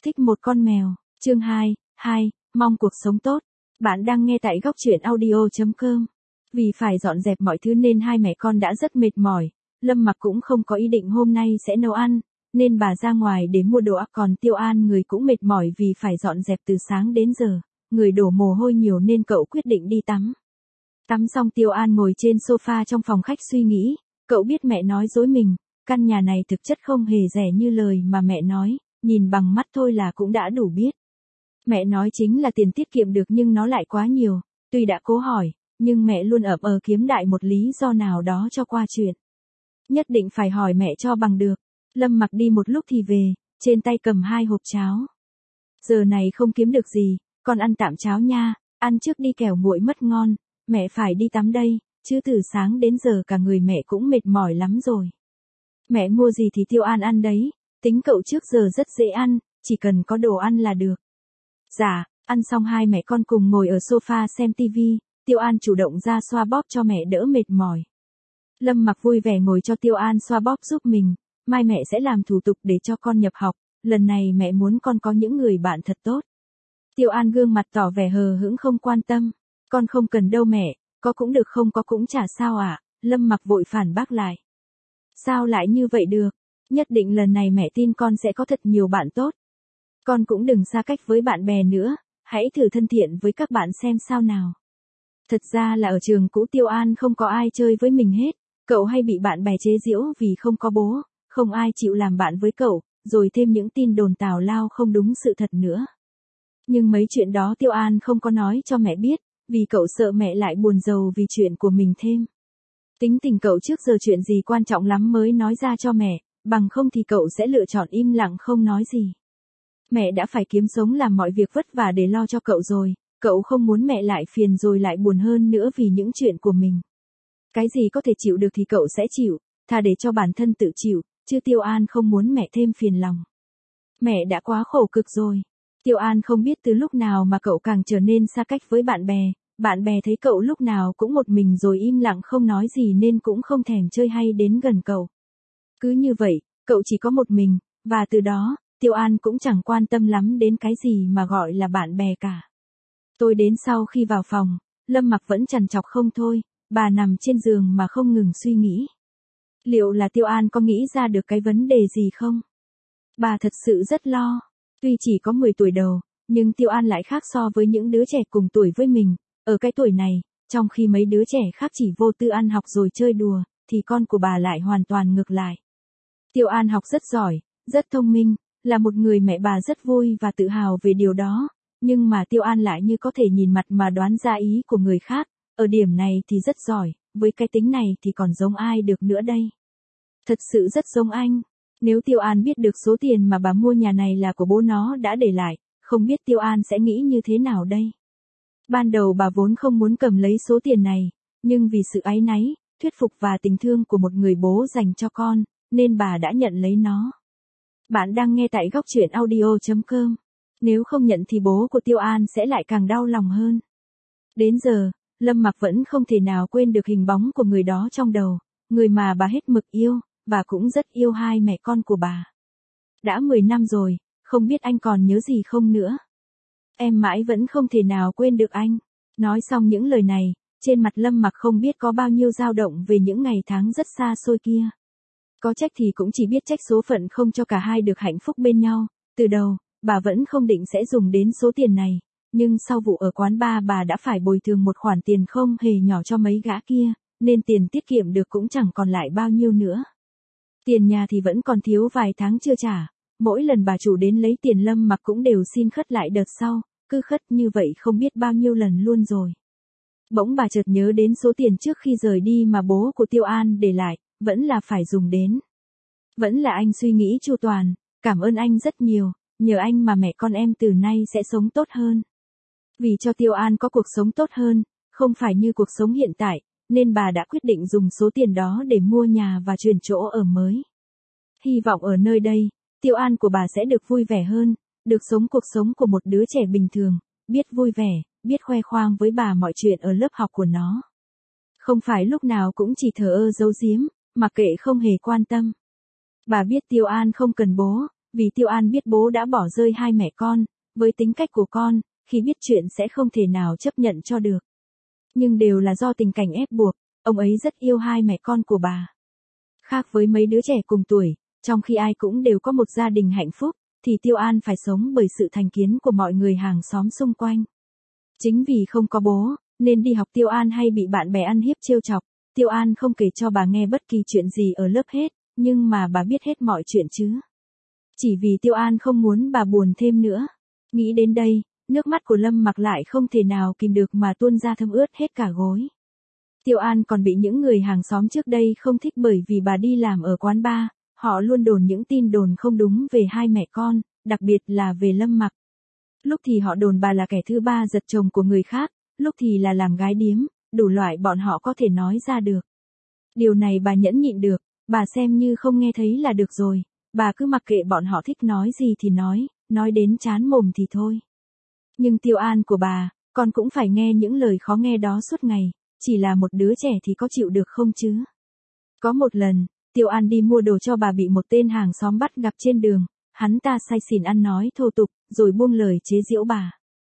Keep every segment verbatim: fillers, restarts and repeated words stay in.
Thích một con mèo, chương hai, hai, mong cuộc sống tốt. Bạn đang nghe tại góc truyện audio chấm com. Vì phải dọn dẹp mọi thứ nên hai mẹ con đã rất mệt mỏi. Lâm Mặc cũng không có ý định hôm nay sẽ nấu ăn, nên bà ra ngoài để mua đồ ăn, còn Tiêu An người cũng mệt mỏi vì phải dọn dẹp từ sáng đến giờ, người đổ mồ hôi nhiều nên cậu quyết định đi tắm. Tắm xong Tiêu An ngồi trên sofa trong phòng khách suy nghĩ, cậu biết mẹ nói dối mình, căn nhà này thực chất không hề rẻ như lời mà mẹ nói, nhìn bằng mắt thôi là cũng đã đủ biết. Mẹ nói chính là tiền tiết kiệm được nhưng nó lại quá nhiều, tuy đã cố hỏi, nhưng mẹ luôn ậm ờ kiếm đại một lý do nào đó cho qua chuyện. Nhất định phải hỏi mẹ cho bằng được. Lâm Mặc đi một lúc thì về, trên tay cầm hai hộp cháo. Giờ này không kiếm được gì, con ăn tạm cháo nha, ăn trước đi kẻo nguội mất ngon, mẹ phải đi tắm đây, chứ từ sáng đến giờ cả người mẹ cũng mệt mỏi lắm rồi. Mẹ mua gì thì Tiêu An ăn đấy, tính cậu trước giờ rất dễ ăn, chỉ cần có đồ ăn là được. Dạ, ăn xong hai mẹ con cùng ngồi ở sofa xem tivi, Tiêu An chủ động ra xoa bóp cho mẹ đỡ mệt mỏi. Lâm Mặc vui vẻ ngồi cho Tiêu An xoa bóp giúp mình, mai mẹ sẽ làm thủ tục để cho con nhập học, lần này mẹ muốn con có những người bạn thật tốt. Tiêu An gương mặt tỏ vẻ hờ hững không quan tâm, con không cần đâu mẹ, có cũng được không có cũng chả sao ạ, à? Lâm Mặc vội phản bác lại. Sao lại như vậy được, nhất định lần này mẹ tin con sẽ có thật nhiều bạn tốt. Con cũng đừng xa cách với bạn bè nữa, hãy thử thân thiện với các bạn xem sao nào. Thật ra là ở trường cũ Tiêu An không có ai chơi với mình hết, cậu hay bị bạn bè chế giễu vì không có bố, không ai chịu làm bạn với cậu, rồi thêm những tin đồn tào lao không đúng sự thật nữa. Nhưng mấy chuyện đó Tiêu An không có nói cho mẹ biết, vì cậu sợ mẹ lại buồn rầu vì chuyện của mình thêm. Tính tình cậu trước giờ chuyện gì quan trọng lắm mới nói ra cho mẹ, bằng không thì cậu sẽ lựa chọn im lặng không nói gì. Mẹ đã phải kiếm sống làm mọi việc vất vả để lo cho cậu rồi, cậu không muốn mẹ lại phiền rồi lại buồn hơn nữa vì những chuyện của mình. Cái gì có thể chịu được thì cậu sẽ chịu, thà để cho bản thân tự chịu, chứ Tiêu An không muốn mẹ thêm phiền lòng. Mẹ đã quá khổ cực rồi. Tiêu An không biết từ lúc nào mà cậu càng trở nên xa cách với bạn bè, bạn bè thấy cậu lúc nào cũng một mình rồi im lặng không nói gì nên cũng không thèm chơi hay đến gần cậu. Cứ như vậy, cậu chỉ có một mình, và từ đó, Tiêu An cũng chẳng quan tâm lắm đến cái gì mà gọi là bạn bè cả. Tôi đến sau khi vào phòng, Lâm Mặc vẫn trằn trọc không thôi, bà nằm trên giường mà không ngừng suy nghĩ. Liệu là Tiêu An có nghĩ ra được cái vấn đề gì không? Bà thật sự rất lo. Tuy chỉ có mười tuổi đầu, nhưng Tiêu An lại khác so với những đứa trẻ cùng tuổi với mình. Ở cái tuổi này, trong khi mấy đứa trẻ khác chỉ vô tư ăn học rồi chơi đùa, thì con của bà lại hoàn toàn ngược lại. Tiêu An học rất giỏi, rất thông minh, là một người mẹ bà rất vui và tự hào về điều đó. Nhưng mà Tiêu An lại như có thể nhìn mặt mà đoán ra ý của người khác, ở điểm này thì rất giỏi, với cái tính này thì còn giống ai được nữa đây. Thật sự rất giống anh. Nếu Tiêu An biết được số tiền mà bà mua nhà này là của bố nó đã để lại, không biết Tiêu An sẽ nghĩ như thế nào đây. Ban đầu bà vốn không muốn cầm lấy số tiền này, nhưng vì sự áy náy, thuyết phục và tình thương của một người bố dành cho con, nên bà đã nhận lấy nó. Bạn đang nghe tại góc truyện audio chấm com. Nếu không nhận thì bố của Tiêu An sẽ lại càng đau lòng hơn. Đến giờ, Lâm Mặc vẫn không thể nào quên được hình bóng của người đó trong đầu, người mà bà hết mực yêu, và cũng rất yêu hai mẹ con của bà. Đã mười năm rồi, không biết anh còn nhớ gì không nữa. Em mãi vẫn không thể nào quên được anh. Nói xong những lời này, trên mặt Lâm Mặc không biết có bao nhiêu dao động về những ngày tháng rất xa xôi kia. Có trách thì cũng chỉ biết trách số phận không cho cả hai được hạnh phúc bên nhau. Từ đầu, bà vẫn không định sẽ dùng đến số tiền này, nhưng sau vụ ở quán bar bà đã phải bồi thường một khoản tiền không hề nhỏ cho mấy gã kia, nên tiền tiết kiệm được cũng chẳng còn lại bao nhiêu nữa. Tiền nhà thì vẫn còn thiếu vài tháng chưa trả, mỗi lần bà chủ đến lấy tiền Lâm Mặc cũng đều xin khất lại đợt sau, cứ khất như vậy không biết bao nhiêu lần luôn rồi. Bỗng bà chợt nhớ đến số tiền trước khi rời đi mà bố của Tiêu An để lại, vẫn là phải dùng đến. Vẫn là anh suy nghĩ chu toàn, cảm ơn anh rất nhiều, nhờ anh mà mẹ con em từ nay sẽ sống tốt hơn. Vì cho Tiêu An có cuộc sống tốt hơn, không phải như cuộc sống hiện tại, nên bà đã quyết định dùng số tiền đó để mua nhà và chuyển chỗ ở mới. Hy vọng ở nơi đây, Tiêu An của bà sẽ được vui vẻ hơn, được sống cuộc sống của một đứa trẻ bình thường, biết vui vẻ, biết khoe khoang với bà mọi chuyện ở lớp học của nó. Không phải lúc nào cũng chỉ thờ ơ giấu giếm, mặc kệ không hề quan tâm. Bà biết Tiêu An không cần bố, vì Tiêu An biết bố đã bỏ rơi hai mẹ con, với tính cách của con, khi biết chuyện sẽ không thể nào chấp nhận cho được. Nhưng đều là do tình cảnh ép buộc, ông ấy rất yêu hai mẹ con của bà. Khác với mấy đứa trẻ cùng tuổi, trong khi ai cũng đều có một gia đình hạnh phúc, thì Tiêu An phải sống bởi sự thành kiến của mọi người hàng xóm xung quanh. Chính vì không có bố, nên đi học Tiêu An hay bị bạn bè ăn hiếp trêu chọc. Tiêu An không kể cho bà nghe bất kỳ chuyện gì ở lớp hết, nhưng mà bà biết hết mọi chuyện chứ. Chỉ vì Tiêu An không muốn bà buồn thêm nữa. Nghĩ đến đây, nước mắt của Lâm Mặc lại không thể nào kìm được mà tuôn ra thấm ướt hết cả gối. Tiêu An còn bị những người hàng xóm trước đây không thích bởi vì bà đi làm ở quán bar, họ luôn đồn những tin đồn không đúng về hai mẹ con, đặc biệt là về Lâm Mặc. Lúc thì họ đồn bà là kẻ thứ ba giật chồng của người khác, lúc thì là làm gái điếm, đủ loại bọn họ có thể nói ra được. Điều này bà nhẫn nhịn được, bà xem như không nghe thấy là được rồi, bà cứ mặc kệ bọn họ thích nói gì thì nói, nói đến chán mồm thì thôi. Nhưng Tiêu An của bà, con cũng phải nghe những lời khó nghe đó suốt ngày, chỉ là một đứa trẻ thì có chịu được không chứ? Có một lần, Tiêu An đi mua đồ cho bà bị một tên hàng xóm bắt gặp trên đường, hắn ta say xỉn ăn nói thô tục, rồi buông lời chế giễu bà.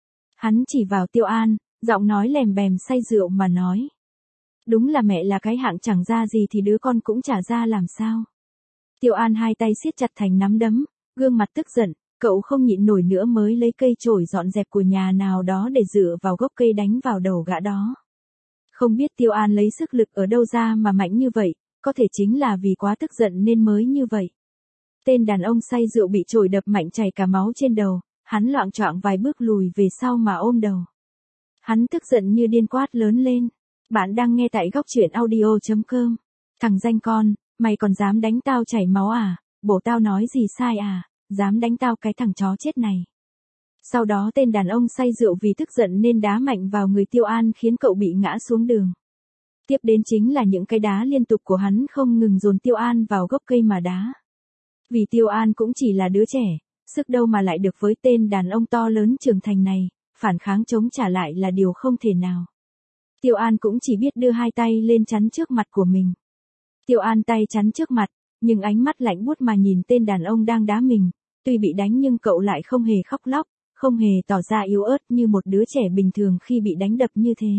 Hắn chỉ vào Tiêu An, giọng nói lèm bèm say rượu mà nói. Đúng là mẹ là cái hạng chẳng ra gì thì đứa con cũng chả ra làm sao. Tiêu An hai tay siết chặt thành nắm đấm, gương mặt tức giận, cậu không nhịn nổi nữa mới lấy cây chổi dọn dẹp của nhà nào đó để dựa vào gốc cây đánh vào đầu gã đó. Không biết Tiêu An lấy sức lực ở đâu ra mà mạnh như vậy, có thể chính là vì quá tức giận nên mới như vậy. Tên đàn ông say rượu bị chổi đập mạnh chảy cả máu trên đầu, hắn loạng choạng vài bước lùi về sau mà ôm đầu. Hắn tức giận như điên quát lớn lên. Bạn đang nghe tại góc truyện audio chấm com. Thằng danh con, mày còn dám đánh tao chảy máu à, bổ tao nói gì sai à, dám đánh tao cái thằng chó chết này. Sau đó tên đàn ông say rượu vì tức giận nên đá mạnh vào người Tiêu An khiến cậu bị ngã xuống đường. Tiếp đến chính là những cái đá liên tục của hắn không ngừng dồn Tiêu An vào gốc cây mà đá. Vì Tiêu An cũng chỉ là đứa trẻ, sức đâu mà lại được với tên đàn ông to lớn trưởng thành này, phản kháng chống trả lại là điều không thể nào. Tiêu An cũng chỉ biết đưa hai tay lên chắn trước mặt của mình. Tiêu An tay chắn trước mặt, nhưng ánh mắt lạnh buốt mà nhìn tên đàn ông đang đá mình, tuy bị đánh nhưng cậu lại không hề khóc lóc, không hề tỏ ra yếu ớt như một đứa trẻ bình thường khi bị đánh đập như thế.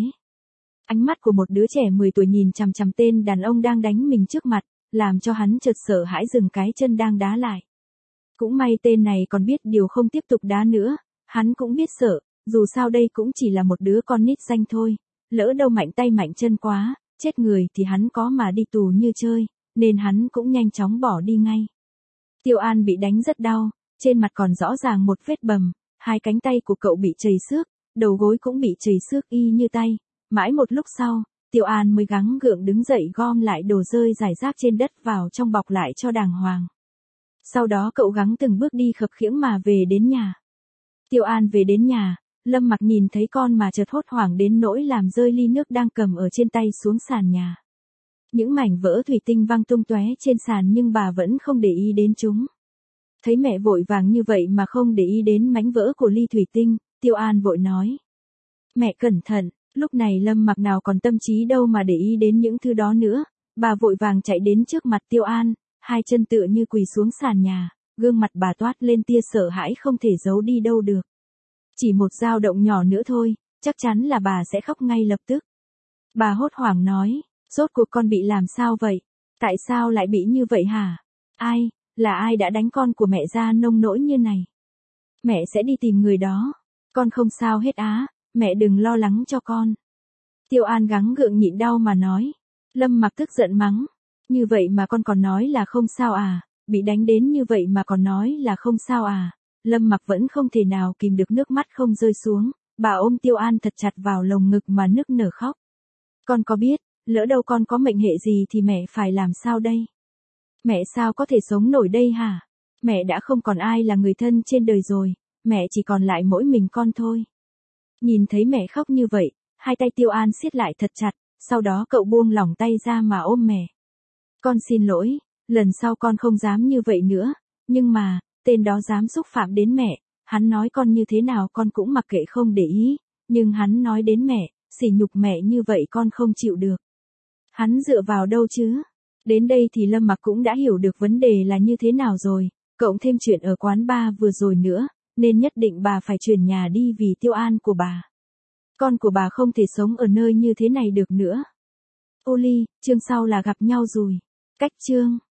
Ánh mắt của một đứa trẻ mười tuổi nhìn chằm chằm tên đàn ông đang đánh mình trước mặt, làm cho hắn chợt sợ hãi dừng cái chân đang đá lại. Cũng may tên này còn biết điều không tiếp tục đá nữa, hắn cũng biết sợ, dù sao đây cũng chỉ là một đứa con nít danh thôi, lỡ đâu mạnh tay mạnh chân quá, chết người thì hắn có mà đi tù như chơi, nên hắn cũng nhanh chóng bỏ đi ngay. Tiêu An bị đánh rất đau, trên mặt còn rõ ràng một vết bầm, hai cánh tay của cậu bị trầy xước, đầu gối cũng bị trầy xước y như tay. Mãi một lúc sau, Tiêu An mới gắng gượng đứng dậy gom lại đồ rơi rải rác trên đất vào trong bọc lại cho đàng hoàng. Sau đó cậu gắng từng bước đi khập khiễng mà về đến nhà. Tiêu An về đến nhà, Lâm Mặc nhìn thấy con mà chợt hốt hoảng đến nỗi làm rơi ly nước đang cầm ở trên tay xuống sàn nhà. Những mảnh vỡ thủy tinh văng tung tóe trên sàn nhưng bà vẫn không để ý đến chúng. Thấy mẹ vội vàng như vậy mà không để ý đến mảnh vỡ của ly thủy tinh, Tiêu An vội nói. Mẹ cẩn thận, lúc này Lâm Mặc nào còn tâm trí đâu mà để ý đến những thứ đó nữa, bà vội vàng chạy đến trước mặt Tiêu An, hai chân tựa như quỳ xuống sàn nhà, gương mặt bà toát lên tia sợ hãi không thể giấu đi đâu được. Chỉ một dao động nhỏ nữa thôi, chắc chắn là bà sẽ khóc ngay lập tức. Bà hốt hoảng nói, rốt cuộc con bị làm sao vậy? Tại sao lại bị như vậy hả? Ai, là ai đã đánh con của mẹ ra nông nỗi như này? Mẹ sẽ đi tìm người đó. Con không sao hết á, mẹ đừng lo lắng cho con. Tiêu An gắng gượng nhịn đau mà nói. Lâm Mặc tức giận mắng. Như vậy mà con còn nói là không sao à, bị đánh đến như vậy mà còn nói là không sao à. Lâm Mặc vẫn không thể nào kìm được nước mắt không rơi xuống, bà ôm Tiêu An thật chặt vào lồng ngực mà nức nở khóc. Con có biết, lỡ đâu con có mệnh hệ gì thì mẹ phải làm sao đây? Mẹ sao có thể sống nổi đây hả? Mẹ đã không còn ai là người thân trên đời rồi, mẹ chỉ còn lại mỗi mình con thôi. Nhìn thấy mẹ khóc như vậy, hai tay Tiêu An siết lại thật chặt, sau đó cậu buông lỏng tay ra mà ôm mẹ. Con xin lỗi, lần sau con không dám như vậy nữa, nhưng mà, tên đó dám xúc phạm đến mẹ, hắn nói con như thế nào con cũng mặc kệ không để ý, nhưng hắn nói đến mẹ, sỉ nhục mẹ như vậy con không chịu được. Hắn dựa vào đâu chứ? Đến đây thì Lâm Mặc cũng đã hiểu được vấn đề là như thế nào rồi, Cộng thêm chuyện ở quán bar vừa rồi nữa, nên nhất định bà phải chuyển nhà đi vì Tiêu An của bà. Con của bà không thể sống ở nơi như thế này được nữa. Ô Ly, chương sau là gặp nhau rồi. Cách chương